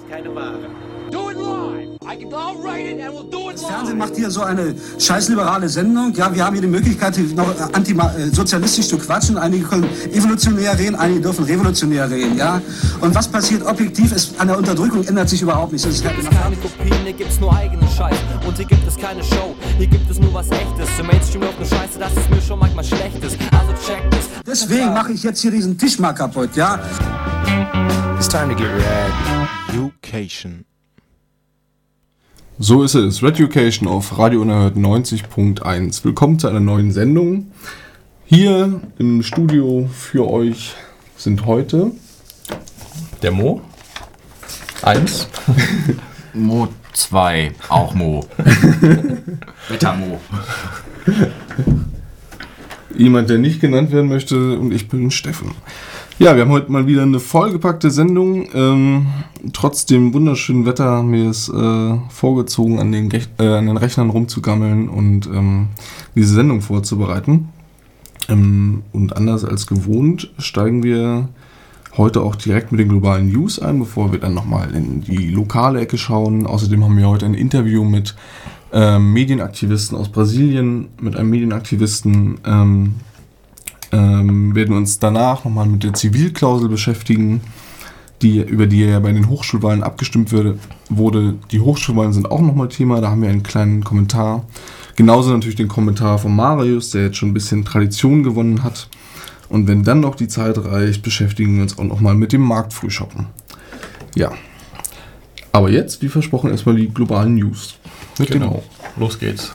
keine Ware. Do it live. I'll write it and we'll do it Das live. Fernsehen macht hier so eine scheißliberale Sendung. Ja, wir haben hier die Möglichkeit, noch sozialistisch zu quatschen. Einige können evolutionär reden, einige dürfen revolutionär reden. Ja? Und was passiert objektiv ist, an der Unterdrückung ändert sich überhaupt nichts. Hier gibt es keine Kopien, hier gibt's nur eigenen Scheiß. Und hier gibt es keine Show, hier gibt es nur was Echtes. Im Mainstream läuft nur Scheiße, dass es mir schon manchmal schlecht ist. Also checkt es. Deswegen mache ich jetzt hier diesen Tisch mal kaputt. Ja? It's time to get Education. So ist es. Reducation auf Radio Unerhört 90.1. Willkommen zu einer neuen Sendung. Hier im Studio für euch sind heute der Mo 1, Mo 2, auch Mo. Wetter-Mo. jemand, der nicht genannt werden möchte, und ich bin Steffen. Ja, wir haben heute mal wieder eine vollgepackte Sendung. Trotz dem wunderschönen Wetter haben wir es vorgezogen, an den Rechnern rumzugammeln und diese Sendung vorzubereiten. Und anders als gewohnt steigen wir heute auch direkt mit den globalen News ein, bevor wir dann nochmal in die lokale Ecke schauen. Außerdem haben wir heute ein Interview mit Medienaktivisten aus Brasilien, mit einem Medienaktivisten. Werden uns danach nochmal mit der Zivilklausel beschäftigen, über die ja bei den Hochschulwahlen abgestimmt wurde. Die Hochschulwahlen sind auch nochmal Thema, da haben wir einen kleinen Kommentar. Genauso natürlich den Kommentar von Marius, der jetzt schon ein bisschen Tradition gewonnen hat. Und wenn dann noch die Zeit reicht, beschäftigen wir uns auch nochmal mit dem Marktfrühshoppen. Ja, aber jetzt, wie versprochen, erstmal die globalen News. Genau, los geht's.